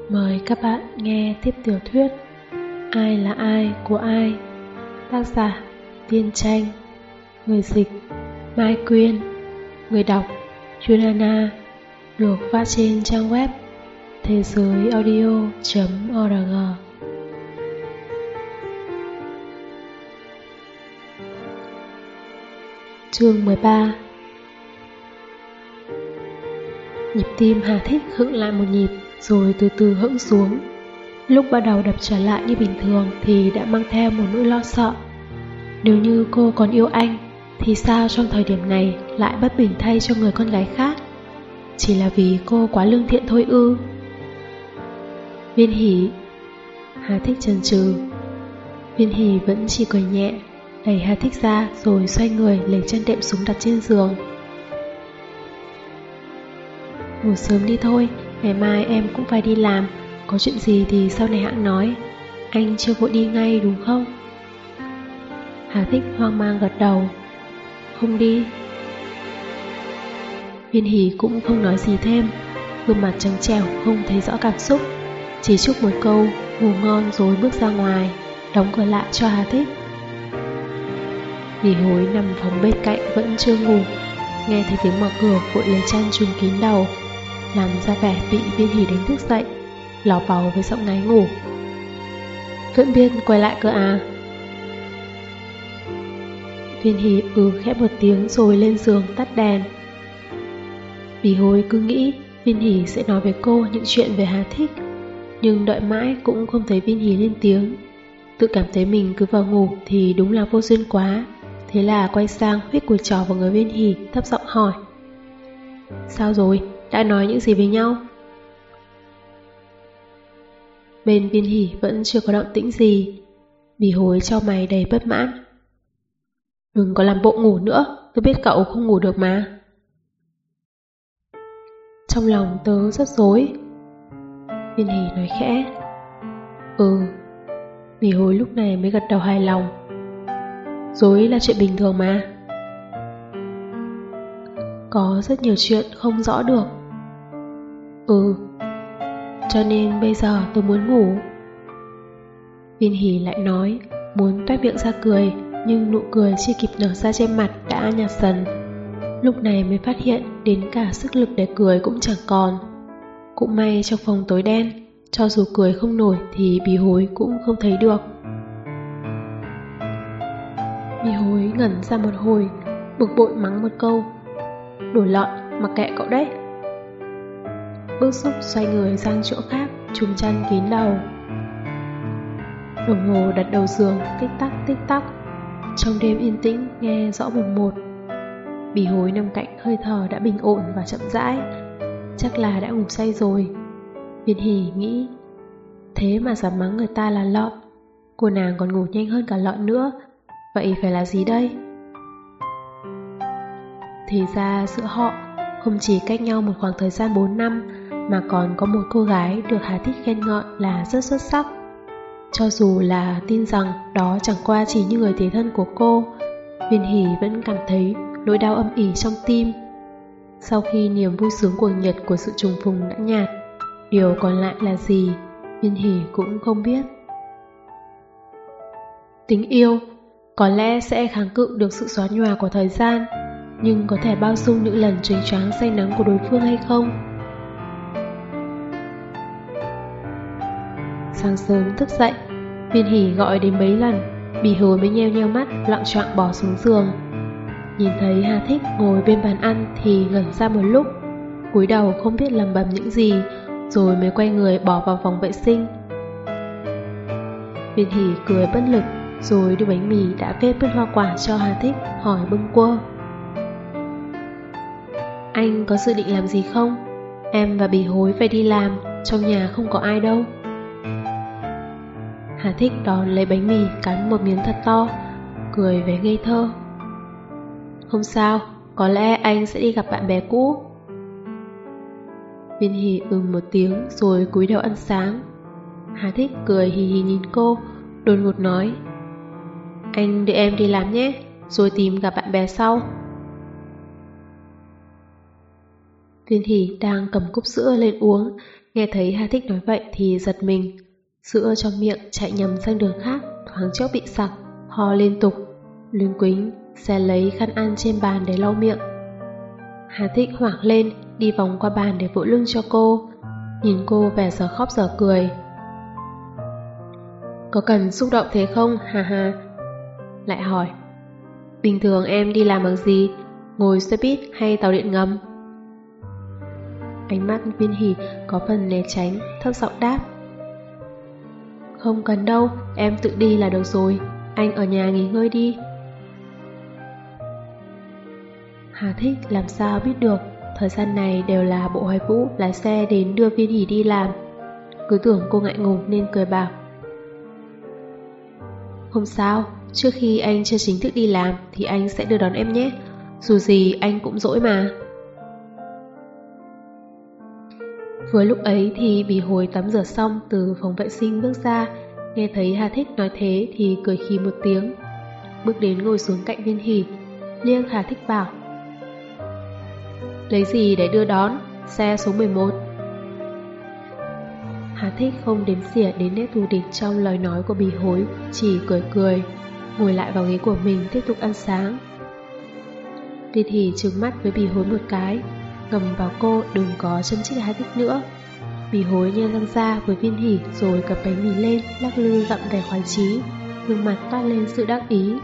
Mời các bạn nghe tiếp tiểu thuyết Ai là ai của ai, tác giả Tiên Tranh, người dịch Mai Quyên, người đọc Junana, được phát trên trang web thế giới audio.org. Chương 13. Nhịp tim Hà Thích hững lại một nhịp, rồi từ từ hững xuống. Lúc bắt đầu đập trở lại như bình thường thì đã mang theo một nỗi lo sợ. Nếu như cô còn yêu anh, thì sao trong thời điểm này lại bất bình thay cho người con gái khác? Chỉ là vì cô quá lương thiện thôi ư? Viên Hỷ. Hà Thích chần chừ. Viên Hỷ vẫn chỉ cười nhẹ, đẩy Hà Thích ra rồi xoay người lấy chân đệm xuống đặt trên giường. Ngủ sớm đi thôi, ngày mai em cũng phải đi làm, có chuyện gì thì sau này hãng nói. Anh chưa vội đi ngay đúng không? Hà Thích hoang mang gật đầu. Không đi. Viên Hỷ cũng không nói gì thêm, gương mặt trắng trẻo không thấy rõ cảm xúc, chỉ chúc một câu ngủ ngon rồi bước ra ngoài, đóng cửa lại cho Hà Thích. Bỉ Hối nằm phòng bên cạnh vẫn chưa ngủ, nghe thấy tiếng mở cửa vội lấy chăn trùm kín đầu, làm ra vẻ bị Viên Hỷ đánh thức dậy, lảo bảo với giọng ngáy ngủ. Vẫn biết quay lại cơ à? Viên Hỷ khẽ một tiếng rồi lên giường tắt đèn. Bỉ Hối cứ nghĩ Viên Hỷ sẽ nói với cô những chuyện về Hà Thích, nhưng đợi mãi cũng không thấy Viên Hỷ lên tiếng. Tự cảm thấy mình cứ vào ngủ thì đúng là vô duyên quá, thế là quay sang huých cùi trò vào người Viên Hỷ, thấp giọng hỏi: Sao rồi? Đã nói những gì với nhau? Bên Viên Hỷ vẫn chưa có động tĩnh gì. Bỉ Hối chau mày đầy bất mãn. Đừng có làm bộ ngủ nữa, tôi biết cậu không ngủ được mà. Trong lòng tớ rất rối. Viên Hỷ nói khẽ. Bỉ Hối lúc này mới gật đầu hài lòng. Rối là chuyện bình thường mà. Có rất nhiều chuyện không rõ được. Cho nên bây giờ tôi muốn ngủ. Viên Hỷ lại nói, muốn toét miệng ra cười, nhưng nụ cười chưa kịp nở ra trên mặt đã nhạt dần. Lúc này mới phát hiện đến cả sức lực để cười cũng chẳng còn. Cũng may trong phòng tối đen, cho dù cười không nổi thì Bỉ Hối cũng không thấy được. Bỉ Hối ngẩn ra một hồi, bực bội mắng một câu: Đồ lợn, mặc kệ cậu đấy. Bức xúc xoay người sang chỗ khác, chùm chăn kín đầu. Đồng hồ đặt đầu giường tích tắc tích tắc. Trong đêm yên tĩnh nghe rõ mồn một. Bỉ Hối nằm cạnh hơi thở đã bình ổn và chậm rãi, chắc là đã ngủ say rồi. Viên Hỷ nghĩ, thế mà dám mắng người ta là lợn, cô nàng còn ngủ nhanh hơn cả lợn nữa. Vậy phải là gì đây? Thì ra giữa họ không chỉ cách nhau một khoảng thời gian 4 năm, mà còn có một cô gái được Hà Thích khen ngợi là rất xuất sắc. Cho dù là tin rằng đó chẳng qua chỉ như người thế thân của cô, Viên Hỷ vẫn cảm thấy nỗi đau âm ỉ trong tim. Sau khi niềm vui sướng cuồng nhiệt của sự trùng phùng đã nhạt, điều còn lại là gì, Viên Hỷ cũng không biết. Tình yêu có lẽ sẽ kháng cự được sự xóa nhòa của thời gian, nhưng có thể bao dung những lần chênh choáng say nắng của đối phương hay không? Sáng sớm thức dậy, Viên Hỷ gọi đến mấy lần, Bỉ Hối mới nheo nheo mắt, loạng choạng bỏ xuống giường. Nhìn thấy Hà Thích ngồi bên bàn ăn thì ngẩn ra một lúc, cúi đầu không biết lẩm bẩm những gì, rồi mới quay người bỏ vào phòng vệ sinh. Viên Hỷ cười bất lực, rồi đưa bánh mì đã kết bứt hoa quả cho Hà Thích, hỏi bâng quơ: Anh có dự định làm gì không? Em và Bỉ Hối phải đi làm, trong nhà không có ai đâu. Hà Thích đón lấy bánh mì, cắn một miếng thật to, cười vẻ ngây thơ. Không sao, có lẽ anh sẽ đi gặp bạn bè cũ. Viên Hỷ một tiếng rồi cúi đầu ăn sáng. Hà Thích cười hì hì nhìn cô, đột ngột nói: Anh đưa em đi làm nhé, rồi tìm gặp bạn bè sau. Viên Hỷ đang cầm cốc sữa lên uống Nghe thấy Hà Thích nói vậy thì giật mình, sữa trong miệng chạy nhầm sang đường khác, thoáng chốc bị sặc, ho liên tục, luyến quính xé lấy khăn ăn trên bàn để lau miệng. Hà Thích hoảng lên, đi vòng qua bàn để vỗ lưng cho cô, nhìn cô vẻ giờ khóc giờ cười. Có cần xúc động thế không, hà hà? Lại hỏi, bình thường em đi làm bằng gì, ngồi xe buýt hay tàu điện ngầm? Ánh mắt Viên Hỷ có phần né tránh, thấp giọng đáp, không cần đâu, em tự đi là được rồi, anh ở nhà nghỉ ngơi đi. Hà Thích làm sao biết được, thời gian này đều là Bộ Hoài Vũ lái xe đến đưa Viên Hỷ đi làm. Cứ tưởng cô ngại ngùng nên cười bảo, không sao, trước khi anh chưa chính thức đi làm thì anh sẽ đưa đón em nhé, dù gì anh cũng dỗi mà. Vừa lúc ấy thì Bỉ Hối tắm rửa xong từ phòng vệ sinh bước ra, nghe thấy Hà Thích nói thế thì cười khí một tiếng, bước đến ngồi xuống cạnh Viên Hỷ, liếc Hà Thích bảo, lấy gì để đưa đón, xe số 11. Hà Thích không đếm xỉa đến nét thù địch trong lời nói của Bỉ Hối, chỉ cười cười, ngồi lại vào ghế của mình tiếp tục ăn sáng. Viên Hỷ trừng mắt với Bỉ Hối một cái, ngầm vào cô đừng có châm chích Hà Thích nữa. Bỉ Hối nhe răng ra với Viên Hỷ rồi cầm bánh mì lên, lắc lư gặm đầy khoái chí, gương mặt toát lên sự đắc ý.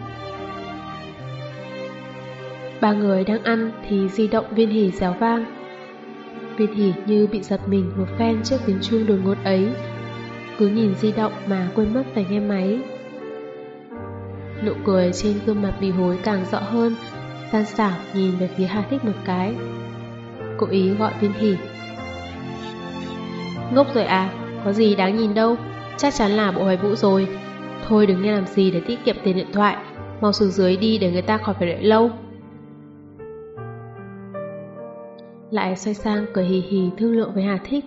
Ba người đang ăn thì di động Viên Hỷ réo vang. Viên Hỷ như bị giật mình một phen trước tiếng chuông đột ngột ấy, cứ nhìn di động mà quên mất phải nghe máy. Nụ cười trên gương mặt Bỉ Hối càng rõ hơn, gian xảo nhìn về phía Hà Thích một cái, cố ý gọi Viên Hỷ. Ngốc rồi à, có gì đáng nhìn đâu, chắc chắn là Bộ Hoài Vũ rồi. Thôi đừng nghe làm gì để tiết kiệm tiền điện thoại, mau xuống dưới đi để người ta khỏi phải đợi lâu. Lại xoay sang cười hì hì thương lượng với Hà Thích.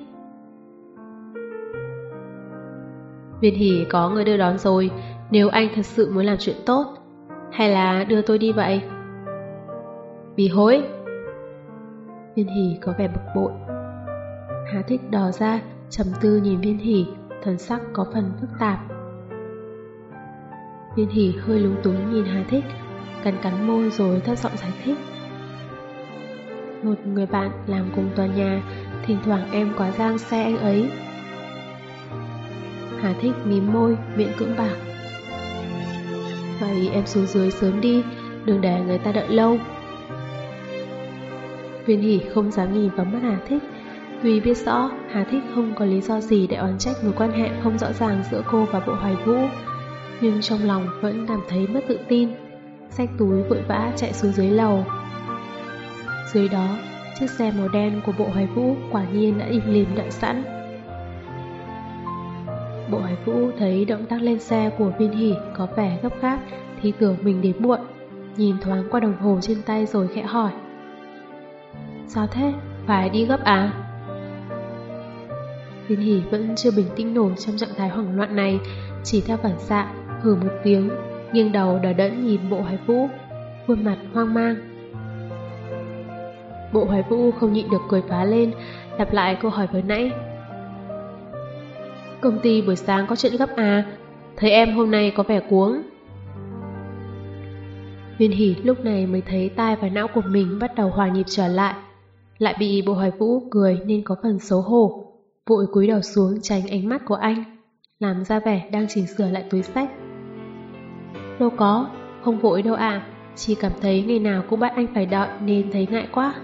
Viên Hỷ có người đưa đón rồi, nếu anh thật sự muốn làm chuyện tốt, hay là đưa tôi đi vậy? Bỉ Hối. Viên Hỷ có vẻ bực bội. Hà Thích đỏ ra, trầm tư nhìn Viên Hỷ, thần sắc có phần phức tạp. Viên Hỷ hơi lúng túng nhìn Hà Thích, cắn môi rồi thấp giọng giải thích. Một người bạn làm cùng tòa nhà, thỉnh thoảng em có giang xe anh ấy. Hà Thích mím môi, miệng cưỡng bảo, vậy em xuống dưới sớm đi, đừng để người ta đợi lâu. Viên Hỷ không dám nhìn vào mắt Hà Thích, tuy biết rõ Hà Thích không có lý do gì để oán trách mối quan hệ không rõ ràng giữa cô và Bộ Hoài Vũ, nhưng trong lòng vẫn cảm thấy mất tự tin, xách túi vội vã chạy xuống dưới lầu. Dưới đó, chiếc xe màu đen của Bộ Hoài Vũ quả nhiên đã im lìm đợi sẵn. Bộ Hoài Vũ thấy động tác lên xe của Viên Hỷ có vẻ gấp gáp thì tưởng mình đến muộn, nhìn thoáng qua đồng hồ trên tay rồi khẽ hỏi, sao thế, phải đi gấp à? Viên Hỷ vẫn chưa bình tĩnh nổi trong trạng thái hoảng loạn này, chỉ theo phản xạ hừ một tiếng, nghiêng đầu đờ đẫn nhìn Bộ Hoài Vũ, khuôn mặt hoang mang. Bộ Hoài Vũ không nhịn được cười phá lên, lặp lại câu hỏi vừa nãy. Công ty buổi sáng có chuyện gấp à? Thấy em hôm nay có vẻ cuống. Viên Hỷ lúc này mới thấy tai và não của mình bắt đầu hòa nhịp trở lại, lại bị Bộ Hoài Vũ cười nên có phần xấu hổ, vội cúi đầu xuống tránh ánh mắt của anh, làm ra vẻ đang chỉnh sửa lại túi xách. Đâu có, không vội đâu ạ, chỉ cảm thấy ngày nào cũng bắt anh phải đợi nên thấy ngại quá.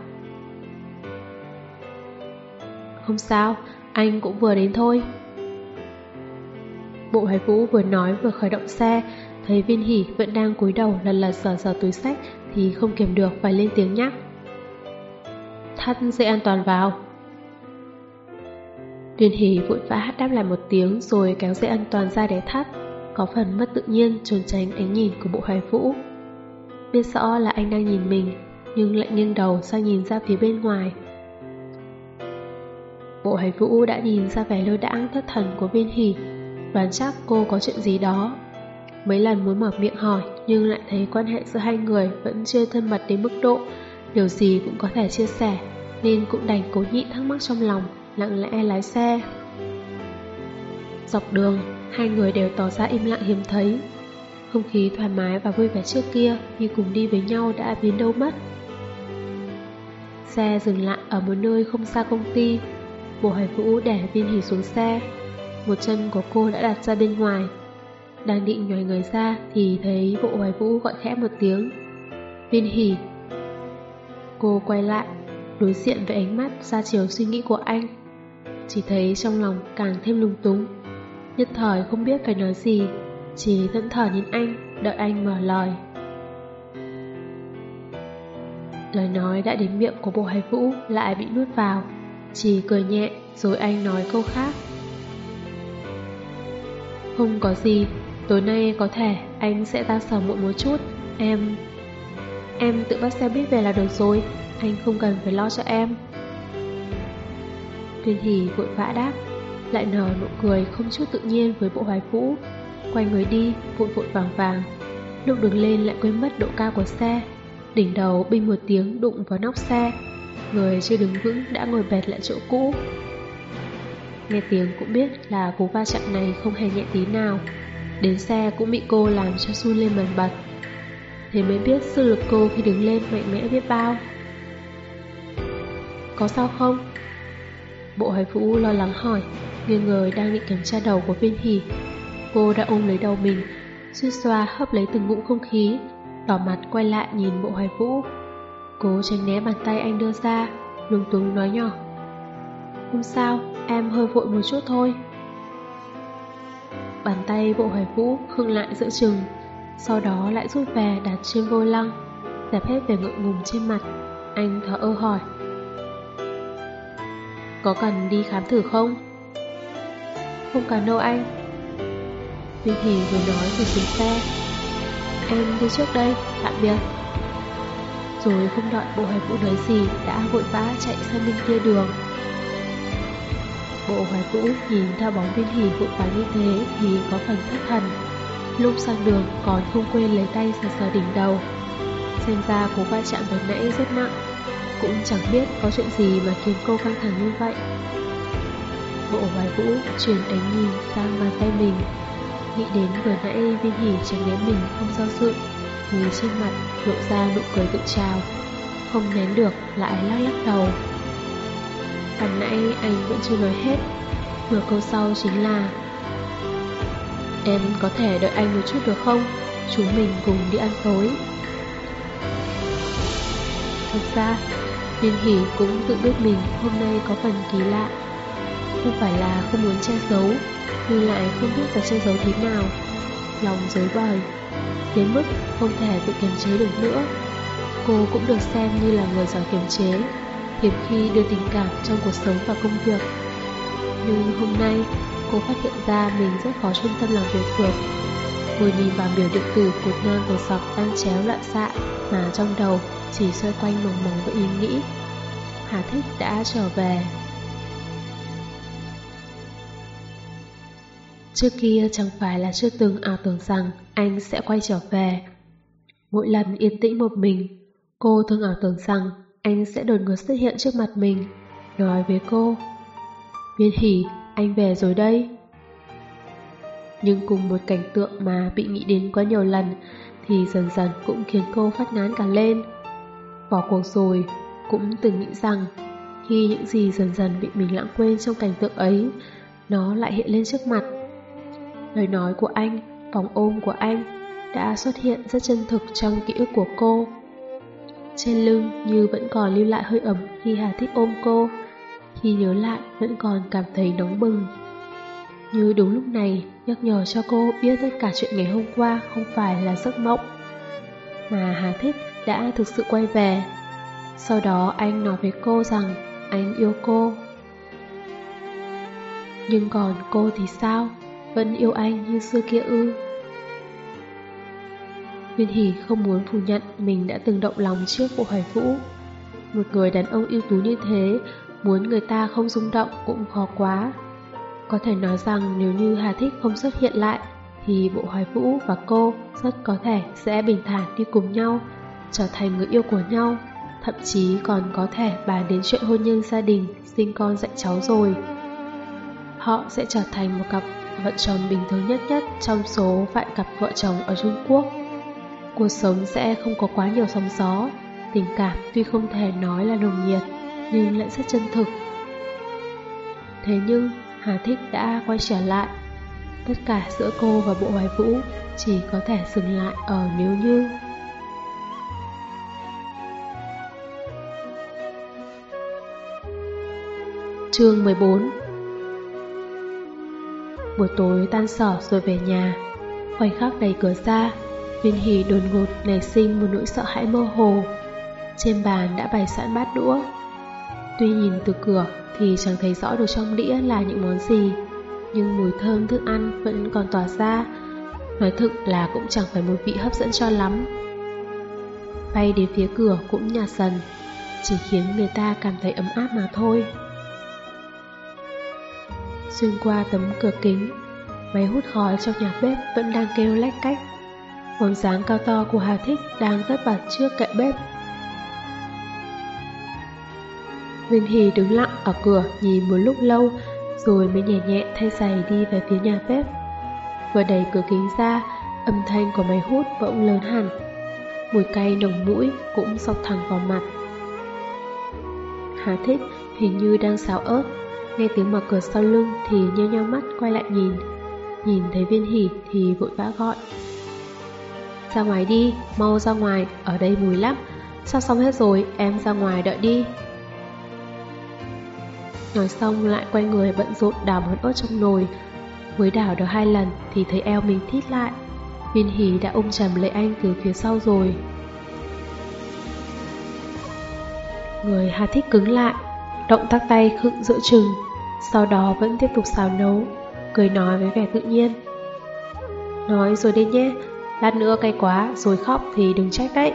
Không sao, anh cũng vừa đến thôi. Bộ Hoài Vũ vừa nói vừa khởi động xe, thấy Viên Hỷ vẫn đang cúi đầu lần lượt sờ túi xách thì không kiềm được phải lên tiếng nhắc. Thắt dây an toàn vào. Viên Hỷ vội vã đáp lại một tiếng rồi kéo dây an toàn ra để thắt, có phần mất tự nhiên trốn tránh ánh nhìn của Bộ Hoài Vũ. Biết rõ là anh đang nhìn mình, nhưng lại nghiêng đầu sang nhìn ra phía bên ngoài. Bộ Hoài Vũ đã nhìn ra vẻ lơ đãng thất thần của Viên Hỷ, đoán chắc cô có chuyện gì đó. Mấy lần muốn mở miệng hỏi nhưng lại thấy quan hệ giữa hai người vẫn chưa thân mật đến mức độ điều gì cũng có thể chia sẻ, nên cũng đành cố nhịn thắc mắc trong lòng lặng lẽ lái xe. Dọc đường, hai người đều tỏ ra im lặng hiếm thấy. Không khí thoải mái và vui vẻ trước kia như cùng đi với nhau đã biến đâu mất. Xe dừng lại ở một nơi không xa công ty. Bộ Hoài Vũ đè Viên Hỷ xuống xe. Một chân của cô đã đặt ra bên ngoài. Đang định nhòi người ra thì thấy Bộ Hoài Vũ gọi khẽ một tiếng: Viên Hỷ. Cô quay lại, đối diện với ánh mắt ra chiều suy nghĩ của anh. Chỉ thấy trong lòng càng thêm lung túng, nhất thời không biết phải nói gì, chỉ thẫn thờ nhìn anh, đợi anh mở lời. Lời nói đã đến miệng của Bộ Hoài Vũ lại bị nuốt vào, chỉ cười nhẹ rồi anh nói câu khác. Không có gì, tối nay có thể anh sẽ ra sở muộn một chút. Em tự bắt xe buýt về là được rồi, anh không cần phải lo cho em. Viên Hỷ vội vã đáp, lại nở nụ cười không chút tự nhiên với Bộ Hoài Vũ. Quay người đi, vội vội vàng vàng. Lúc đứng lên lại quên mất độ cao của xe. Đỉnh đầu binh một tiếng đụng vào nóc xe. Người chưa đứng vững đã ngồi bệt lại chỗ cũ. Nghe tiếng cũng biết là cú va chạm này không hề nhẹ tí nào. Đến xe cũng bị cô làm cho run lên bần bật. Thế mới biết sức lực cô khi đứng lên mạnh mẽ biết bao. Có sao không? Bộ Hoài Vũ lo lắng hỏi, nghiêng người đang định kiểm tra đầu của Viên Hỷ. Cô đã ôm lấy đầu mình, suýt xoa hấp lấy từng ngụm không khí, đỏ mặt quay lại nhìn Bộ Hoài Vũ. Cố tránh né bàn tay anh đưa ra, lúng túng nói nhỏ: Không sao, em hơi vội một chút thôi. Bàn tay Bộ Hoài Vũ khựng lại giữa chừng, sau đó lại rút về đặt trên vô lăng, dẹp hết vẻ ngượng ngùng trên mặt. Anh thở ơ hỏi: Có cần đi khám thử không? Không cần đâu anh. Viên Hỷ vừa nói vừa xuống xe. Em đi trước đây, tạm biệt. Rồi không đợi Bộ Hoài Vũ nói gì đã vội vã chạy sang bên kia đường. Bộ Hoài Vũ nhìn theo bóng Viên Hỷ vội vã như thế thì có phần thất thần. Lúc sang đường còn không quên lấy tay sờ sờ đỉnh đầu. Xem ra cú va chạm vừa nãy rất nặng, cũng chẳng biết có chuyện gì mà khiến cô căng thẳng như vậy. Bộ Hoài Vũ chuyển ánh nhìn sang bàn tay mình, nghĩ đến vừa nãy Viên Hỷ tránh né mình không do dự, thì trên mặt lộ ra nụ cười tự trào, không nén được lại lắc lắc đầu. Ban nãy anh vẫn chưa nói hết, nửa câu sau chính là: Em có thể đợi anh một chút được không? Chúng mình cùng đi ăn tối. Thực ra Viên Hỷ cũng tự biết mình hôm nay có phần kỳ lạ. Không phải là không muốn che giấu, nhưng lại không biết phải che giấu thế nào. Lòng rối bời đến mức không thể tự kiềm chế được nữa. Cô cũng được xem như là người giỏi kiềm chế, hiếm khi đưa tình cảm trong cuộc sống và công việc. Nhưng hôm nay cô phát hiện ra mình rất khó chuyên tâm làm việc được. Ngồi nhìn vào biểu điện tử cột ngang cột dọc đang chéo loạn xạ, mà trong đầu chỉ xoay quanh mòng mòng với ý nghĩ: Hà Thích đã trở về. Trước kia chẳng phải là chưa từng ảo tưởng rằng anh sẽ quay trở về. Mỗi lần yên tĩnh một mình, cô thường ảo tưởng rằng anh sẽ đột ngột xuất hiện trước mặt mình, nói với cô: Viên Hỷ, anh về rồi đây. Nhưng cùng một cảnh tượng mà bị nghĩ đến quá nhiều lần thì dần dần cũng khiến cô phát ngán cả lên. Bỏ cuộc rồi, cũng từng nghĩ rằng khi những gì dần dần bị mình lãng quên trong cảnh tượng ấy, nó lại hiện lên trước mặt. Lời nói của anh, vòng ôm của anh đã xuất hiện rất chân thực trong ký ức của cô. Trên lưng như vẫn còn lưu lại hơi ấm khi Hà Thích ôm cô, khi nhớ lại vẫn còn cảm thấy nóng bừng. Như đúng lúc này nhắc nhở cho cô biết tất cả chuyện ngày hôm qua không phải là giấc mộng, mà Hà Thích đã thực sự quay về. Sau đó anh nói với cô rằng anh yêu cô. Nhưng còn cô thì sao? Vẫn yêu anh như xưa kia ư? Viên Hỷ không muốn phủ nhận mình đã từng động lòng trước Bộ Hoài Vũ. Một người đàn ông ưu tú như thế, muốn người ta không rung động cũng khó quá. Có thể nói rằng nếu như Hà Thích không xuất hiện lại, thì Bộ Hoài Vũ và cô rất có thể sẽ bình thản đi cùng nhau, trở thành người yêu của nhau, thậm chí còn có thể bàn đến chuyện hôn nhân gia đình, sinh con dạy cháu rồi. Họ sẽ trở thành một cặp vợ chồng bình thường nhất trong số vạn cặp vợ chồng ở Trung Quốc. Cuộc sống sẽ không có quá nhiều sóng gió, tình cảm tuy không thể nói là nồng nhiệt nhưng lại rất chân thực. Thế nhưng Hà Thích đã quay trở lại. Tất cả giữa cô và Bộ Hoài Vũ chỉ có thể dừng lại ở nếu như. Chương 14. Buổi tối tan sở rồi về nhà, khoảnh khắc đẩy cửa ra, Viên Hỷ đột ngột nảy sinh một nỗi sợ hãi mơ hồ. Trên bàn đã bày sẵn bát đũa. Tuy nhìn từ cửa thì chẳng thấy rõ được trong đĩa là những món gì, nhưng mùi thơm thức ăn vẫn còn tỏa ra. Nói thực là cũng chẳng phải mùi vị hấp dẫn cho lắm. Bay đến phía cửa cũng nhạt dần, chỉ khiến người ta cảm thấy ấm áp mà thôi. Xuyên qua tấm cửa kính, máy hút khói trong nhà bếp vẫn đang kêu lách cách. Bóng dáng cao to của Hà Thích đang tất bật trước kệ bếp. Viên Hỷ đứng lặng ở cửa nhìn một lúc lâu, rồi mới nhẹ nhẹ thay giày đi về phía nhà bếp. Vừa đẩy cửa kính ra, âm thanh của máy hút bỗng lớn hẳn. Mùi cay nồng mũi cũng xộc thẳng vào mặt. Hà Thích hình như đang xáo ớt, nghe tiếng mở cửa sau lưng thì nheo nheo mắt quay lại nhìn. Nhìn thấy Viên Hỷ thì vội vã gọi: "Ra ngoài đi, mau ra ngoài, ở đây mùi lắm. Sao xong hết rồi, em ra ngoài đợi đi." Nói xong lại quay người bận rộn đảo món ớt trong nồi. Mới đảo được 2 lần thì thấy eo mình thít lại. Viên Hỷ đã ôm chầm lấy anh từ phía sau rồi. Người Hà Thích cứng lại, động tác tay khựng giữa chừng, sau đó vẫn tiếp tục xào nấu, cười nói với vẻ tự nhiên: "Nói rồi đi nhé, lát nữa cay quá rồi khóc thì đừng trách đấy."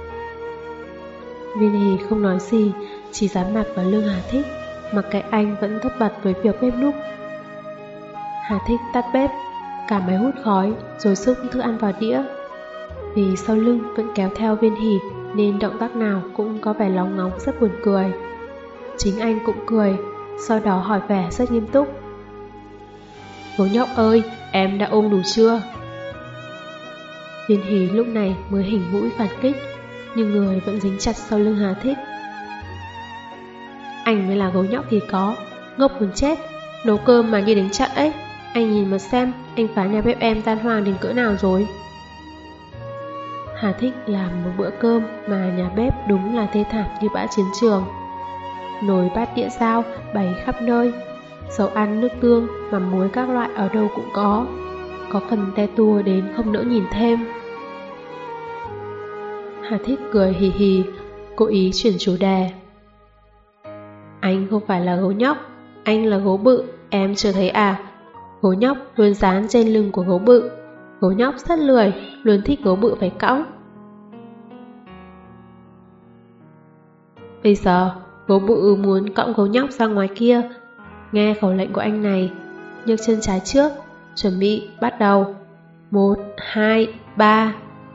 Viên Hỷ không nói gì, chỉ dán mặt vào lưng Hà Thích, mặc kệ anh vẫn tất bật với việc bếp núc. Hà Thích tắt bếp, cả máy hút khói rồi xúc thức ăn vào đĩa. Vì sau lưng vẫn kéo theo Viên Hỷ nên động tác nào cũng có vẻ lóng ngóng rất buồn cười. Chính anh cũng cười, sau đó hỏi vẻ rất nghiêm túc: "Gấu nhóc ơi, em đã ôm đủ chưa?" Viên Hỷ lúc này mới hỉnh mũi phản kích, nhưng người vẫn dính chặt sau lưng Hà Thích. "Anh mới là gấu nhóc thì có, ngốc muốn chết, nấu cơm mà như đánh trận ấy. Anh nhìn mà xem, anh phá nhà bếp em tan hoang đến cỡ nào rồi." Hà Thích làm một bữa cơm mà nhà bếp đúng là thê thảm như bãi chiến trường. Nồi bát đĩa dao bày khắp nơi, dầu ăn, nước tương, mắm muối các loại ở đâu cũng có phần te tua đến không nỡ nhìn thêm. Hà Thích cười hì hì, cố ý chuyển chủ đề: "Anh không phải là gấu nhóc, anh là gấu bự, em chưa thấy à? Gấu nhóc luôn dán trên lưng của gấu bự. Gấu nhóc rất lười, luôn thích gấu bự phải cõng. Bây giờ gấu bự muốn cõng gấu nhóc ra ngoài kia. Nghe khẩu lệnh của anh này, nhấc chân trái trước, chuẩn bị, bắt đầu. 1, 2, 3."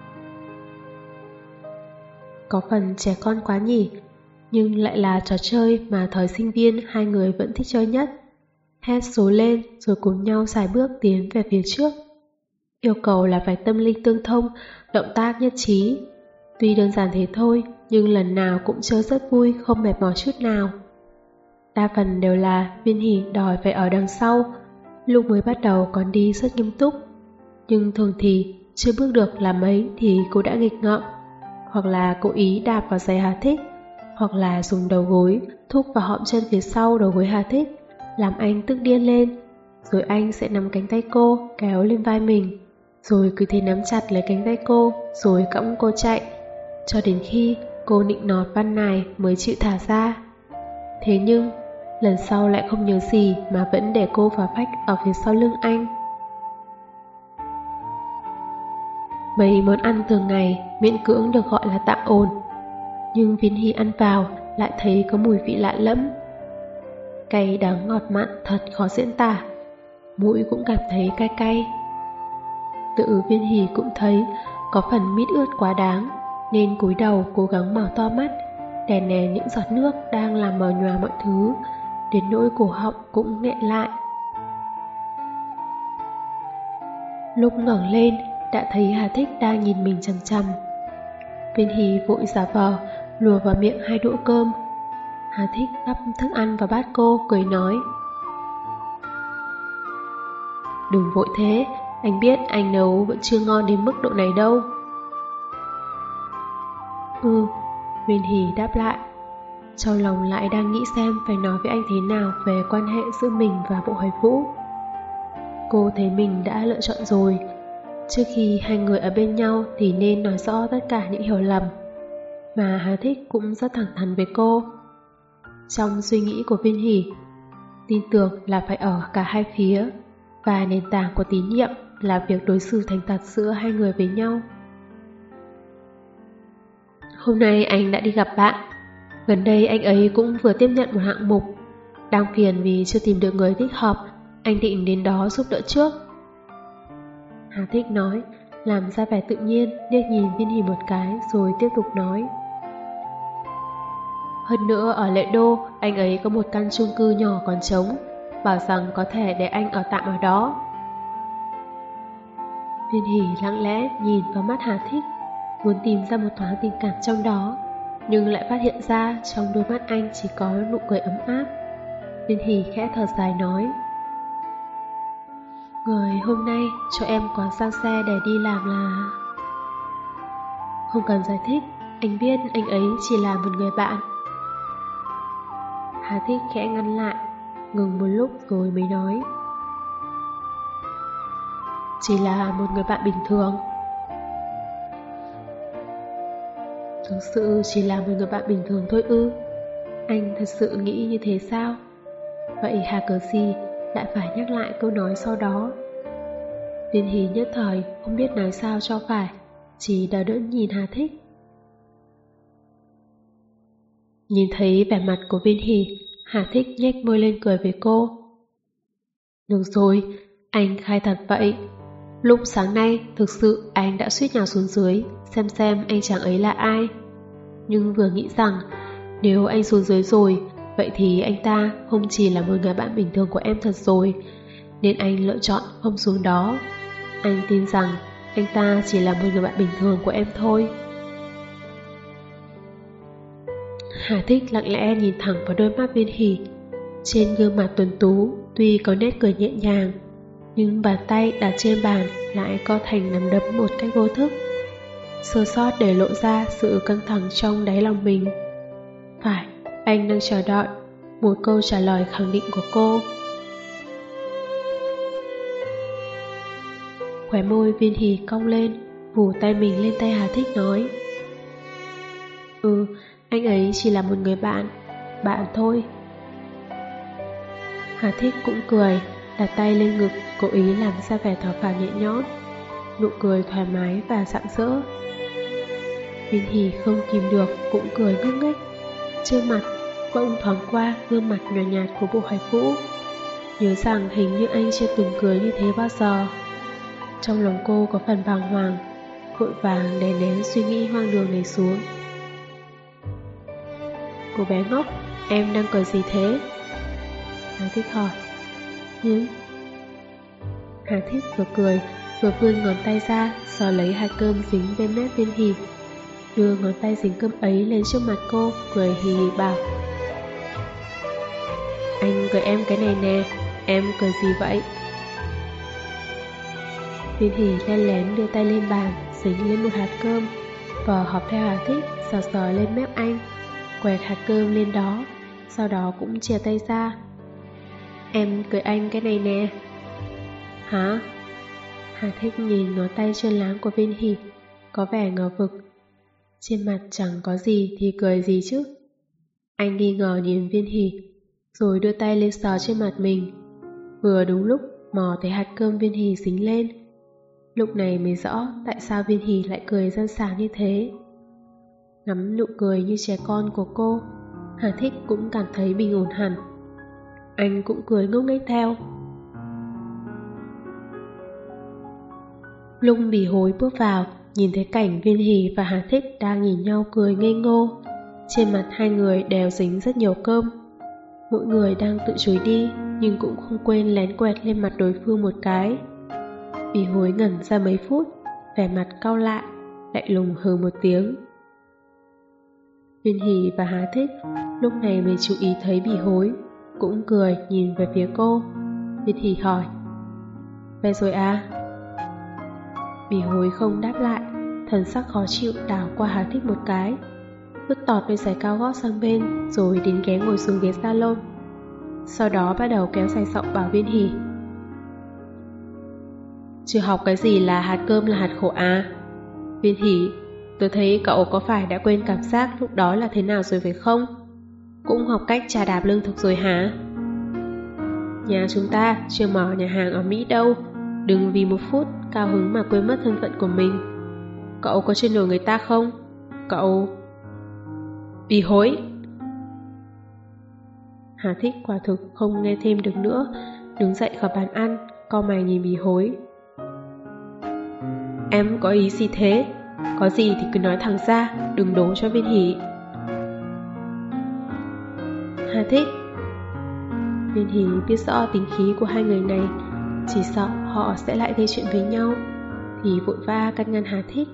Có phần trẻ con quá nhỉ, nhưng lại là trò chơi mà thời sinh viên hai người vẫn thích chơi nhất. Hét số lên rồi cùng nhau sải bước tiến về phía trước. Yêu cầu là phải tâm linh tương thông, động tác nhất trí. Tuy đơn giản thế thôi, nhưng lần nào cũng chơi rất vui, không mệt mỏi chút nào. Đa phần đều là Viên Hỷ đòi phải ở đằng sau. Lúc mới bắt đầu còn đi rất nghiêm túc, nhưng thường thì chưa bước được làm mấy thì cô đã nghịch ngợm, hoặc là cố ý đạp vào giày Hà Thích, hoặc là dùng đầu gối thúc vào hõm chân phía sau đầu gối Hà Thích, làm anh tức điên lên. Rồi anh sẽ nắm cánh tay cô kéo lên vai mình, rồi cứ thế nắm chặt lấy cánh tay cô rồi cõng cô chạy, cho đến khi cô nịnh nọt van nài mới chịu thả ra. Thế nhưng lần sau lại không nhớ gì mà vẫn để cô phá phách ở phía sau lưng anh. Mấy món ăn thường ngày miễn cưỡng được gọi là tạm ổn, nhưng Viên Hỷ ăn vào lại thấy có mùi vị lạ lẫm. Cay đắng ngọt mặn thật khó diễn tả, mũi cũng cảm thấy cay cay. Tự Viên Hỷ cũng thấy có phần mít ướt quá đáng, nên cúi đầu cố gắng mở to mắt, đè nén những giọt nước đang làm mờ nhòa mọi thứ, đến nỗi cổ họng cũng nghẹn lại. Lúc ngẩng lên, đã thấy Hà Thích đang nhìn mình chằm chằm. Viên Hỷ vội giả vờ lùa vào miệng 2 đũa cơm. Hà Thích gắp thức ăn vào bát cô, cười nói: "Đừng vội thế, anh biết anh nấu vẫn chưa ngon đến mức độ này đâu." Viên Hỷ đáp lại. Trong lòng lại đang nghĩ xem phải nói với anh thế nào về quan hệ giữa mình và Bộ Hoài Vũ. Cô thấy mình đã lựa chọn rồi. Trước khi hai người ở bên nhau thì nên nói rõ tất cả những hiểu lầm. Mà Hà Thích cũng rất thẳng thắn với cô. Trong suy nghĩ của Viên Hỷ, tin tưởng là phải ở cả hai phía, và nền tảng của tín nhiệm là việc đối xử thành thật giữa hai người với nhau. Hôm nay anh đã đi gặp bạn. Gần đây anh ấy cũng vừa tiếp nhận một hạng mục. Đang phiền vì chưa tìm được người thích hợp, anh định đến đó giúp đỡ trước. Hà Thích nói, làm ra vẻ tự nhiên, liếc nhìn Viên Hỷ một cái rồi tiếp tục nói: Hơn nữa ở Lệ Đô, anh ấy có một căn chung cư nhỏ còn trống, bảo rằng có thể để anh ở tạm ở đó. Viên Hỷ lặng lẽ nhìn vào mắt Hà Thích, muốn tìm ra một thoáng tình cảm trong đó, nhưng lại phát hiện ra trong đôi mắt anh chỉ có nụ cười ấm áp. Viên Hỷ khẽ thở dài nói: Người hôm nay cho em quán sang xe để đi làm là... Không cần giải thích, anh biết anh ấy chỉ là một người bạn. Hà Thích khẽ ngăn lại, ngừng một lúc rồi mới nói: Chỉ là một người bạn bình thường. Thực sự chỉ là một người bạn bình thường thôi ư? Anh thật sự nghĩ như thế sao? Vậy Hà Cờ gì lại phải nhắc lại câu nói sau đó? Viên Hỷ nhất thời không biết nói sao cho phải, chỉ đờ đẫn nhìn Hà Thích. Nhìn thấy vẻ mặt của Viên Hỷ, Hà Thích nhếch môi lên cười với cô. Được rồi, anh khai thật vậy. Lúc sáng nay thực sự anh đã suýt nhào xuống dưới xem anh chàng ấy là ai. Nhưng vừa nghĩ rằng nếu anh xuống dưới rồi, vậy thì anh ta không chỉ là một người bạn bình thường của em thật rồi, nên anh lựa chọn không xuống đó. Anh tin rằng anh ta chỉ là một người bạn bình thường của em thôi. Hà Thích lặng lẽ nhìn thẳng vào đôi mắt Viên Hỷ. Trên gương mặt tuấn tú tuy có nét cười nhẹ nhàng, nhưng bàn tay đặt trên bàn lại co thành nắm đấm một cách vô thức. Sơ sót để lộ ra sự căng thẳng trong đáy lòng mình. Phải, anh đang chờ đợi một câu trả lời khẳng định của cô. Khóe môi Viên Hỷ cong lên, vù tay mình lên tay Hà Thích nói: Anh ấy chỉ là một người bạn thôi. Hà Thích cũng cười, đặt tay lên ngực, cố ý làm ra vẻ thở phào nhẹ nhõm, nụ cười thoải mái và rạng rỡ. Viên Hỷ không kìm được cũng cười ngốc nghếch. Trên mặt bỗng thoáng qua gương mặt nhợt nhạt của Bộ Hoài Vũ, nhớ rằng hình như anh chưa từng cười như thế bao giờ. Trong lòng cô có phần bàng hoàng, vội vàng đè nén suy nghĩ hoang đường này xuống. Cô bé ngốc, em đang cười gì thế? Hà Thích hỏi. Hà Thích vừa cười vừa vươn ngón tay ra, sờ lấy hạt cơm dính bên mép Viên Hỷ, đưa ngón tay dính cơm ấy lên trước mặt cô, cười hì hì bảo: Anh cười em cái này nè, em cười gì vậy? Viên Hỷ len lén đưa tay lên bàn, dính lên một hạt cơm, vờ học theo Hà Thích, sờ sờ lên mép anh, quẹt hạt cơm lên đó, sau đó cũng chìa tay ra. Em cười anh cái này nè. Hả? Hà Thích nhìn ngón tay trơn láng của Viên Hỷ, có vẻ ngờ vực. Trên mặt chẳng có gì thì cười gì chứ? Anh nghi ngờ nhìn Viên Hỷ, rồi đưa tay lên sờ trên mặt mình. Vừa đúng lúc mò thấy hạt cơm Viên Hỷ dính lên. Lúc này mới rõ tại sao Viên Hỷ lại cười dân sảng như thế. Ngắm nụ cười như trẻ con của cô, Hà Thích cũng cảm thấy bình ổn hẳn. Anh cũng cười ngốc nghếch theo. Lúc Bỉ Hối bước vào, nhìn thấy cảnh Viên Hỷ và Hà Thích đang nhìn nhau cười ngây ngô, Trên mặt hai người đều dính rất nhiều cơm. Mỗi người đang tự chối đi, nhưng cũng không quên lén quẹt lên mặt đối phương một cái. Bỉ Hối ngẩn ra mấy phút, vẻ mặt cau lại, lạnh lùng hừ một tiếng. Viên Hỷ và Hà Thích lúc này mới chú ý thấy Bỉ Hối, cũng cười nhìn về phía cô. Viên Hỷ hỏi: "Về rồi à?" Bỉ Hối không đáp lại, thần sắc khó chịu đảo qua Hà Thích một cái, vứt tọt đôi giày cao gót sang bên, rồi đến ghé ngồi xuống ghế salon. Sau đó bắt đầu kéo dài giọng bảo Viên Hỷ: "Chưa học cái gì là hạt cơm là hạt khổ à? Viên Hỷ, tôi thấy cậu có phải đã quên cảm giác lúc đó là thế nào rồi phải không? Cũng học cách chà đạp lương thực rồi hả? Nhà chúng ta chưa mở nhà hàng ở Mỹ đâu, đừng vì một phút cao hứng mà quên mất thân phận của mình. Cậu có trên nổi người ta không? Cậu..." Bỉ Hối! Hà Thích quả thực không nghe thêm được nữa, đứng dậy khỏi bàn ăn, cau mày nhìn Bỉ Hối. "Em có ý gì thế? Có gì thì cứ nói thẳng ra, đừng đổ cho Viên Hỷ." Hà Thích! Viên Hỷ biết rõ tính khí của hai người này, chỉ sợ họ sẽ lại gây chuyện với nhau, thì vội vã căn ngăn Hà Thích.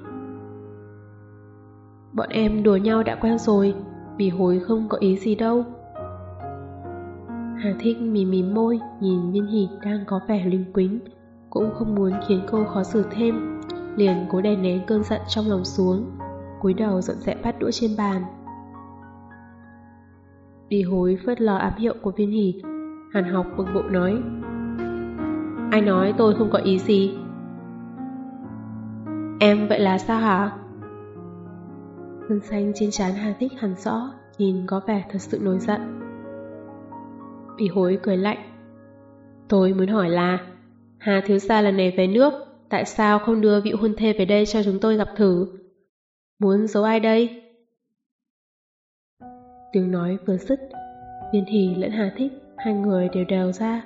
"Bọn em đùa nhau đã quen rồi, Bỉ Hối không có ý gì đâu." Hà Thích mím mím môi nhìn Viên Hỷ đang có vẻ linh quính, cũng không muốn khiến cô khó xử thêm, liền cố đè nén cơn giận trong lòng xuống, cúi đầu dọn dẹp bát đũa trên bàn. Bỉ Hối phớt lờ ám hiệu của Viên Hỷ, hàn học bực bội nói: "Ai nói tôi không có ý gì?" "Em vậy là sao hả?" Gân xanh trên trán Hà Thích hẳn rõ, nhìn có vẻ thật sự nổi giận. Bỉ Hối cười lạnh: "Tôi muốn hỏi là Hà thiếu gia lần này về nước, tại sao không đưa vị hôn thê về đây cho chúng tôi gặp thử? Muốn giấu ai đây?" Tiếng nói vừa dứt, Viên Hỷ lẫn Hà Thích, hai người đều đèo ra.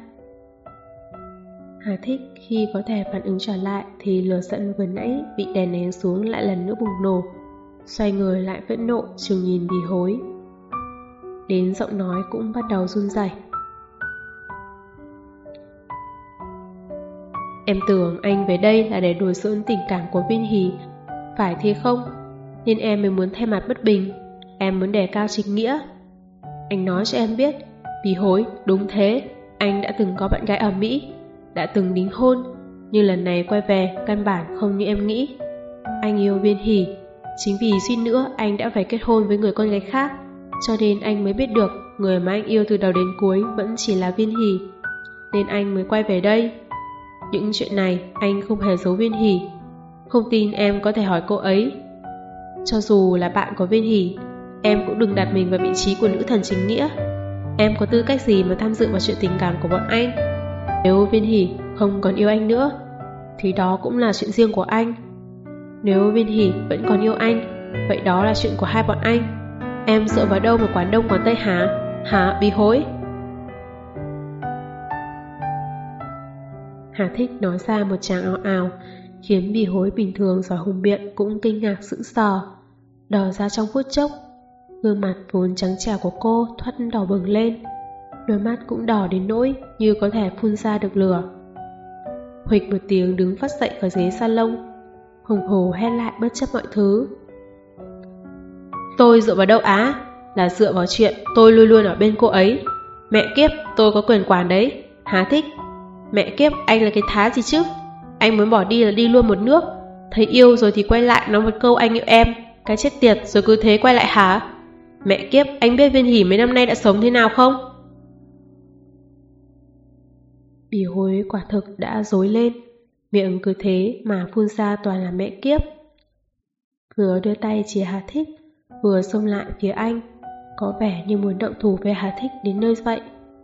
Hà Thích khi có thể phản ứng trở lại thì lửa giận vừa nãy bị đè nén xuống lại lần nữa bùng nổ, xoay người lại phẫn nộ trừng nhìn Bỉ Hối. Đến giọng nói cũng bắt đầu run rẩy. "Em tưởng anh về đây là để đùa giỡn tình cảm của Viên Hỷ, phải thế không? Nên em mới muốn thay mặt bất bình, em muốn đề cao chính nghĩa. Anh nói cho em biết, Bỉ Hối, đúng thế, anh đã từng có bạn gái ở Mỹ, đã từng đính hôn, nhưng lần này quay về căn bản không như em nghĩ. Anh yêu Viên Hỷ, chính vì suýt nữa anh đã phải kết hôn với người con gái khác, cho nên anh mới biết được người mà anh yêu từ đầu đến cuối vẫn chỉ là Viên Hỷ, nên anh mới quay về đây. Những chuyện này anh không hề giấu Viên Hỷ, không tin em có thể hỏi cô ấy. Cho dù là bạn của Viên Hỷ, em cũng đừng đặt mình vào vị trí của nữ thần chính nghĩa. Em có tư cách gì mà tham dự vào chuyện tình cảm của bọn anh? Nếu Viên Hỷ không còn yêu anh nữa, thì đó cũng là chuyện riêng của anh. Nếu Viên Hỷ vẫn còn yêu anh, vậy đó là chuyện của hai bọn anh. Em dựa vào đâu mà quán đông quán tây hả? Hả, Bỉ Hối?" Hà Thích nói ra một tràng ào ào, khiến Bỉ Hối bình thường giỏi hùng biện cũng kinh ngạc sững sờ, đờ ra trong phút chốc. Gương mặt vốn trắng trẻo của cô thoát đỏ bừng lên, đôi mắt cũng đỏ đến nỗi như có thể phun ra được lửa. Huỵch một tiếng đứng phát dậy khỏi ghế salon, hùng hổ hét lại bất chấp mọi thứ: "Tôi dựa vào đâu á? Là dựa vào chuyện tôi luôn luôn ở bên cô ấy. Mẹ kiếp, tôi có quyền quản đấy. Hà Thích, mẹ kiếp, anh là cái thá gì chứ? Anh muốn bỏ đi là đi luôn một nước, thấy yêu rồi thì quay lại nói một câu anh yêu em, cái chết tiệt, rồi cứ thế quay lại hả? Mẹ kiếp, anh biết Viên Hỷ mấy năm nay đã sống thế nào không?" Bỉ Hối quả thực đã rối lên, miệng cứ thế mà phun ra toàn là mẹ kiếp. Vừa đưa tay chỉ Hà Thích, vừa xông lại phía anh, có vẻ như muốn động thủ với Hà Thích đến nơi vậy.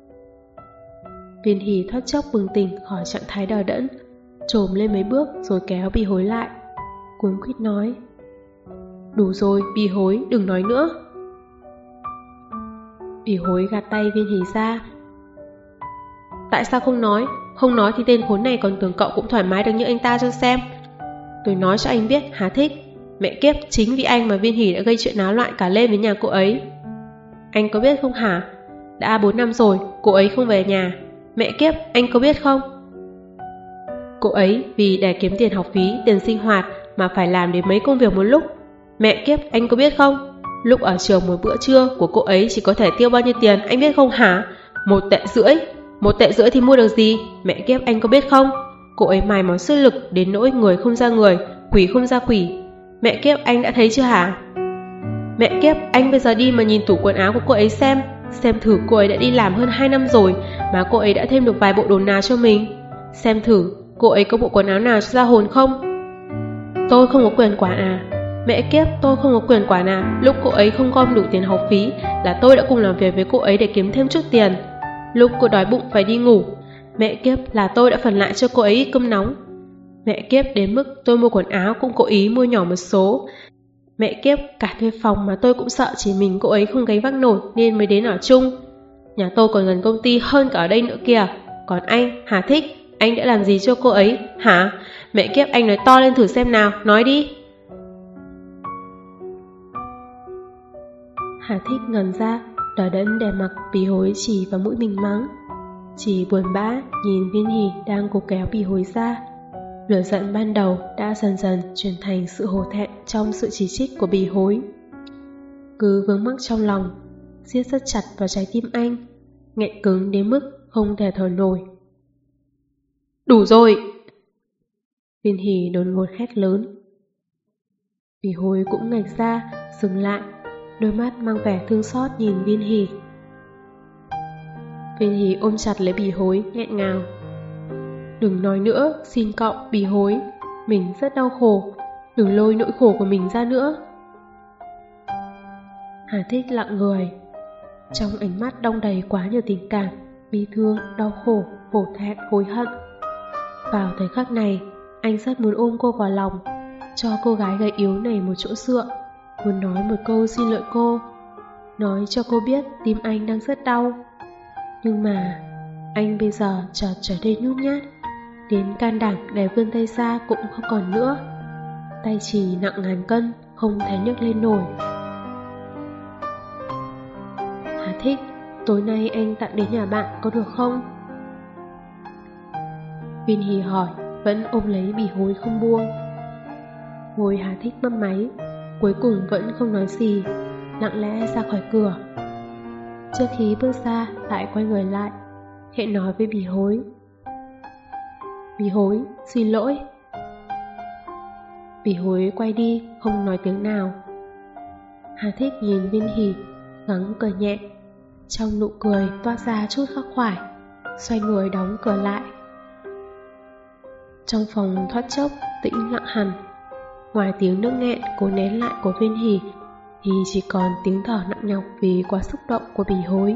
Viên Hỷ thoát chốc bừng tỉnh khỏi trạng thái đờ đẫn, chồm lên mấy bước rồi kéo Bỉ Hối lại, cuống quýt nói: "Đủ rồi, Bỉ Hối, đừng nói nữa." Bỉ Hối gạt tay Viên Hỷ ra. "Tại sao không nói? Không nói thì tên khốn này còn tưởng cậu cũng thoải mái được như anh ta cho xem. Tôi nói cho anh biết, Hà Thích, Mẹ kiếp, chính vì anh mà Viên Hỷ đã gây chuyện náo loạn cả lên với nhà cô ấy. Anh có biết không hả? Đã 4 năm rồi, cô ấy không về nhà. Mẹ kiếp, anh có biết không? Cô ấy vì để kiếm tiền học phí, tiền sinh hoạt mà phải làm đến mấy công việc một lúc. Mẹ kiếp, anh có biết không? Lúc ở trường một bữa trưa của cô ấy chỉ có thể tiêu bao nhiêu tiền, anh biết không hả? 1,5 tệ. 1,5 tệ thì mua được gì? Mẹ kiếp, anh có biết không? Cô ấy mài mòn sức lực đến nỗi người không ra người, quỷ không ra quỷ. Mẹ kiếp, anh đã thấy chưa hả? Mẹ kiếp, anh bây giờ đi mà nhìn tủ quần áo của cô ấy xem thử cô ấy đã đi làm hơn 2 năm rồi mà cô ấy đã thêm được vài bộ đồ nào cho mình. Xem thử cô ấy có bộ quần áo nào cho ra hồn không? Tôi không có quyền quản à? Mẹ kiếp, tôi không có quyền quản à? Lúc cô ấy không gom đủ tiền học phí là tôi đã cùng làm việc với cô ấy để kiếm thêm chút tiền. Lúc cô đói bụng phải đi ngủ, mẹ kiếp, là tôi đã phần lại cho cô ấy ít cơm nóng. Mẹ kiếp, đến mức tôi mua quần áo cũng cố ý mua nhỏ một số. Mẹ kiếp, cả thuê phòng mà tôi cũng sợ chỉ mình cô ấy không gánh vác nổi nên mới đến ở chung. Nhà tôi còn gần công ty hơn cả ở đây nữa kìa. Còn anh, Hà Thích, anh đã làm gì cho cô ấy, hả? Mẹ kiếp, anh nói to lên thử xem nào, nói đi. Hà Thích ngẩn ra, đỏ đẫn để mặc Bỉ Hối chỉ vào mũi mình mắng. Chỉ buồn bã nhìn Viên Hỷ đang cố kéo Bỉ Hối ra. Lửa giận ban đầu đã dần dần chuyển thành sự hổ thẹn trong sự chỉ trích của Bỉ Hối. Cứ vướng mắc trong lòng, siết rất chặt vào trái tim anh, nghẹn cứng đến mức không thể thở nổi. Đủ rồi! Viên Hỷ đột ngột hét lớn. Bỉ Hối cũng ngạch ra, dừng lại, đôi mắt mang vẻ thương xót nhìn Viên Hỷ. Viên Hỷ ôm chặt lấy Bỉ Hối, nghẹn ngào. Đừng nói nữa, xin cậu, Bỉ Hối. Mình rất đau khổ, đừng lôi nỗi khổ của mình ra nữa. Hà Thích lặng người. Trong ánh mắt đong đầy quá nhiều tình cảm, bi thương, đau khổ, hổ thẹn, hối hận. Vào thời khắc này, anh rất muốn ôm cô vào lòng, cho cô gái gầy yếu này một chỗ dựa, muốn nói một câu xin lỗi cô, nói cho cô biết tim anh đang rất đau. Nhưng mà anh bây giờ chợt trở nên nhút nhát, đến can đảm để vươn tay ra cũng không còn nữa. Tay chỉ nặng ngàn cân, không thể nhấc lên nổi. Hà Thích, tối nay anh tặng đến nhà bạn có được không? Viên Hỷ hỏi, vẫn ôm lấy Bỉ Hối không buông. Môi Hà Thích mấp máy, cuối cùng vẫn không nói gì, lặng lẽ ra khỏi cửa. Trước khi bước ra lại quay người lại, khẽ nói với Bỉ Hối. Bỉ Hối, xin lỗi. Bỉ Hối quay đi, không nói tiếng nào. Hà Thích nhìn Viên Hỷ, gắng cười nhẹ, trong nụ cười toát ra chút khắc khoải, xoay người đóng cửa lại. Trong phòng thoát chốc tĩnh lặng hẳn, ngoài tiếng nước nghẹn cố nén lại của Viên Hỷ thì chỉ còn tiếng thở nặng nhọc vì quá xúc động của Bỉ Hối.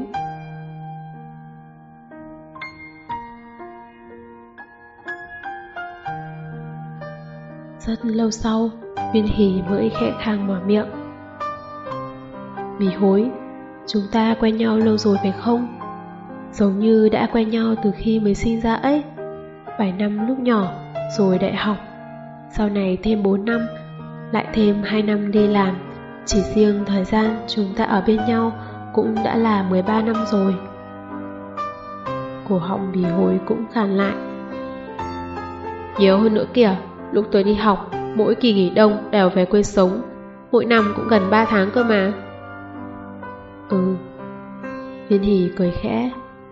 Rất lâu sau, Viên Hỷ mới khẽ khàng mở miệng. Bỉ Hối, chúng ta quen nhau lâu rồi phải không? Giống như đã quen nhau từ khi mới sinh ra ấy. 7 năm lúc nhỏ, rồi đại học, sau này thêm 4 năm, lại thêm 2 năm đi làm. Chỉ riêng thời gian chúng ta ở bên nhau cũng đã là 13 năm rồi. Cổ họng Bỉ Hối cũng khàn lại. Nhiều hơn nữa kìa, lúc tôi đi học, mỗi kỳ nghỉ đông đều về quê sống, mỗi năm cũng gần 3 tháng cơ mà. Viên Hỷ cười khẽ.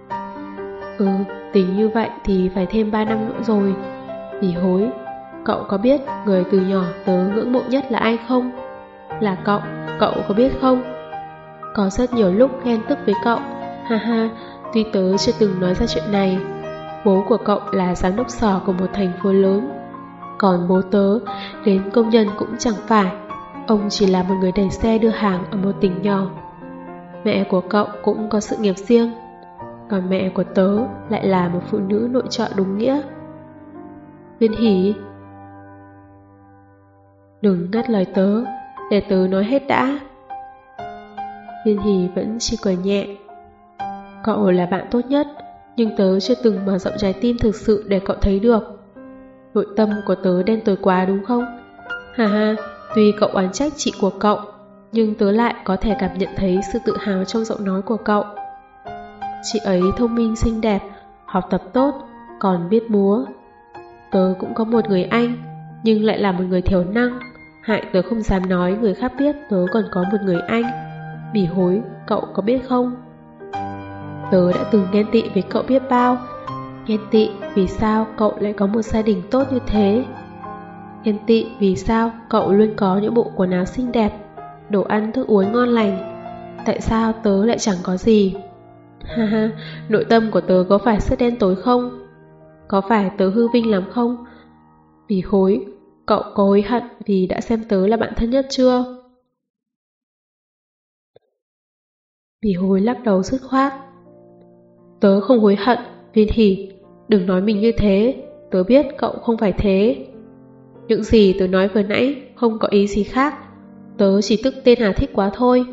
Tính như vậy thì phải thêm 3 năm nữa rồi. Bỉ Hối, cậu có biết người từ nhỏ tớ ngưỡng mộ nhất là ai không? Là cậu, cậu có biết không? Có rất nhiều lúc ghen tức với cậu, ha ha, tuy tớ chưa từng nói ra chuyện này. Bố của cậu là giám đốc sở của một thành phố lớn, còn bố tớ đến công nhân cũng chẳng phải, ông chỉ là một người đẩy xe đưa hàng ở một tỉnh nhỏ. Mẹ của cậu cũng có sự nghiệp riêng, còn mẹ của tớ lại là một phụ nữ nội trợ đúng nghĩa. Viên Hỷ, đừng ngắt lời tớ, để tớ nói hết đã. Viên Hỷ vẫn chỉ cười nhẹ. Cậu là bạn tốt nhất, nhưng tớ chưa từng mở rộng trái tim thực sự để cậu thấy được. Nội tâm của tớ đen tối quá đúng không? Ha ha, Tuy cậu oán trách chị của cậu, nhưng tớ lại có thể cảm nhận thấy sự tự hào trong giọng nói của cậu. Chị ấy thông minh xinh đẹp, học tập tốt, còn biết múa. Tớ cũng có một người anh, nhưng lại là một người thiểu năng, hại tớ không dám nói người khác biết tớ còn có một người anh. Bỉ hối, cậu có biết không? Tớ đã từng ghen tị với cậu biết bao. Ghen tị vì sao cậu lại có một gia đình tốt như thế. Ghen tị vì sao cậu luôn có những bộ quần áo xinh đẹp, đồ ăn thức uống ngon lành. Tại sao tớ lại chẳng có gì? Ha ha, nội tâm của tớ có phải rất đen tối không? Có phải tớ hư vinh lắm không? Bỉ hối, cậu có hối hận vì đã xem tớ là bạn thân nhất chưa? Bỉ hối lắc đầu dứt khoát. Tớ không hối hận, Viên Hỷ, đừng nói mình như thế, tớ biết cậu không phải thế. Những gì tớ nói vừa nãy không có ý gì khác, tớ chỉ tức tên Hà Thích quá thôi.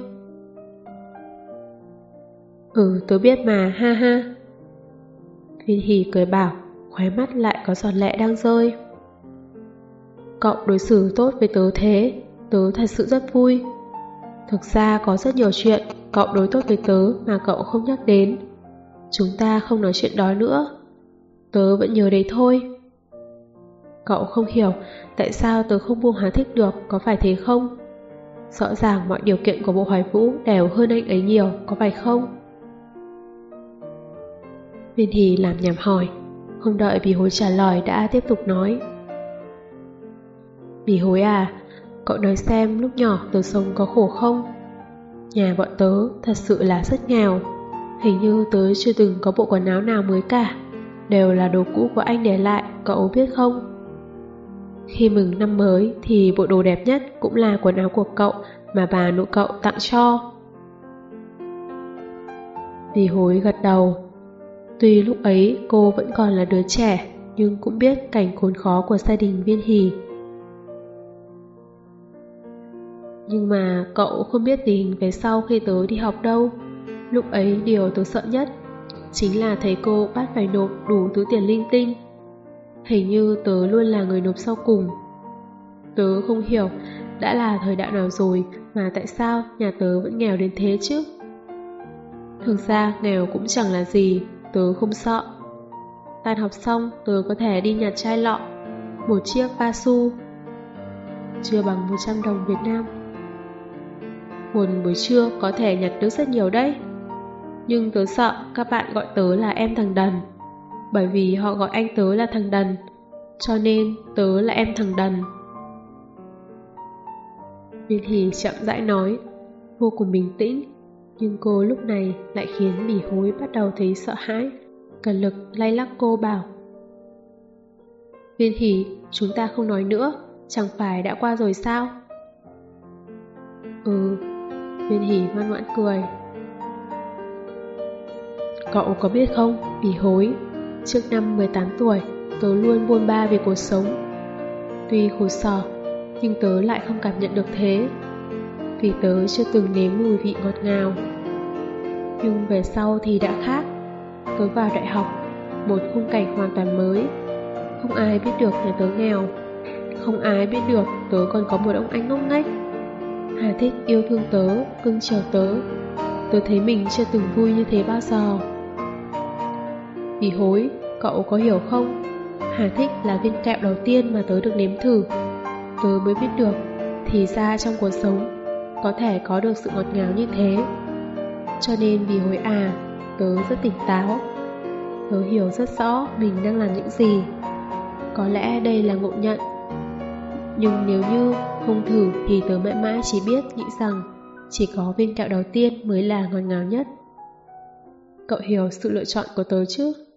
Tớ biết mà, ha ha. Viên Hỷ cười bảo, khóe mắt lại có giọt lệ đang rơi. Cậu đối xử tốt với tớ thế, tớ thật sự rất vui. Thực ra có rất nhiều chuyện cậu đối tốt với tớ mà cậu không nhắc đến. Chúng ta không nói chuyện đó nữa. Tớ vẫn nhớ đấy thôi. Cậu không hiểu tại sao tớ không buông Hà Thích được, có phải thế không? Rõ ràng mọi điều kiện của Bộ Hoài Vũ đều hơn anh ấy nhiều, có phải không? Viên Hỷ làm nhảm hỏi, không đợi Bỉ hối trả lời đã tiếp tục nói. Bỉ hối à, cậu nói xem lúc nhỏ tớ sống có khổ không? Nhà bọn tớ thật sự là rất nghèo. Hình như tớ chưa từng có bộ quần áo nào mới cả, đều là đồ cũ của anh để lại, cậu biết không? Khi mừng năm mới thì bộ đồ đẹp nhất cũng là quần áo của cậu mà bà nội cậu tặng cho. Bỉ hối gật đầu. Tuy lúc ấy cô vẫn còn là đứa trẻ, nhưng cũng biết cảnh khốn khó của gia đình Viên Hỷ. Nhưng mà cậu không biết tình về sau khi tớ đi học đâu. Lúc ấy điều tớ sợ nhất chính là thấy cô bắt phải nộp đủ thứ tiền linh tinh. Hình như tớ luôn là người nộp sau cùng. Tớ không hiểu đã là thời đại nào rồi mà tại sao nhà tớ vẫn nghèo đến thế chứ. Thực ra nghèo cũng chẳng là gì, tớ không sợ. Tan học xong tớ có thể đi nhặt chai lọ, một chiếc ba xu, chưa bằng 100 đồng Việt Nam. Một buổi trưa có thể nhặt được rất nhiều đấy. Nhưng tớ sợ các bạn gọi tớ là em thằng đần. Bởi vì họ gọi anh tớ là thằng đần, cho nên tớ là em thằng đần. Viên Hỷ chậm rãi nói, vô cùng bình tĩnh. Nhưng cô lúc này lại khiến Bỉ hối bắt đầu thấy sợ hãi, cần lực lay lắc cô bảo, Viên Hỷ, chúng ta không nói nữa, chẳng phải đã qua rồi sao? Viên Hỷ ngoan ngoãn cười. Cậu có biết không, Bỉ hối, trước năm 18 tuổi, tớ luôn buôn ba về cuộc sống. Tuy khổ sở, nhưng tớ lại không cảm nhận được thế, vì tớ chưa từng nếm mùi vị ngọt ngào. Nhưng về sau thì đã khác. Tớ vào đại học, một khung cảnh hoàn toàn mới. Không ai biết được nhà tớ nghèo, không ai biết được tớ còn có một ông anh ngốc nghếch. Hà Thích yêu thương tớ, cưng chiều tớ. Tớ thấy mình chưa từng vui như thế bao giờ. Bỉ hối, cậu có hiểu không? Hà Thích là viên kẹo đầu tiên mà tớ được nếm thử. Tớ mới biết được, thì ra trong cuộc sống có thể có được sự ngọt ngào như thế. Cho nên Bỉ hối à, tớ rất tỉnh táo. Tớ hiểu rất rõ mình đang làm những gì. Có lẽ đây là ngộ nhận. Nhưng nếu như không thử thì tớ mãi mãi chỉ biết nghĩ rằng chỉ có viên kẹo đầu tiên mới là ngọt ngào nhất. Cậu hiểu sự lựa chọn của tớ chứ?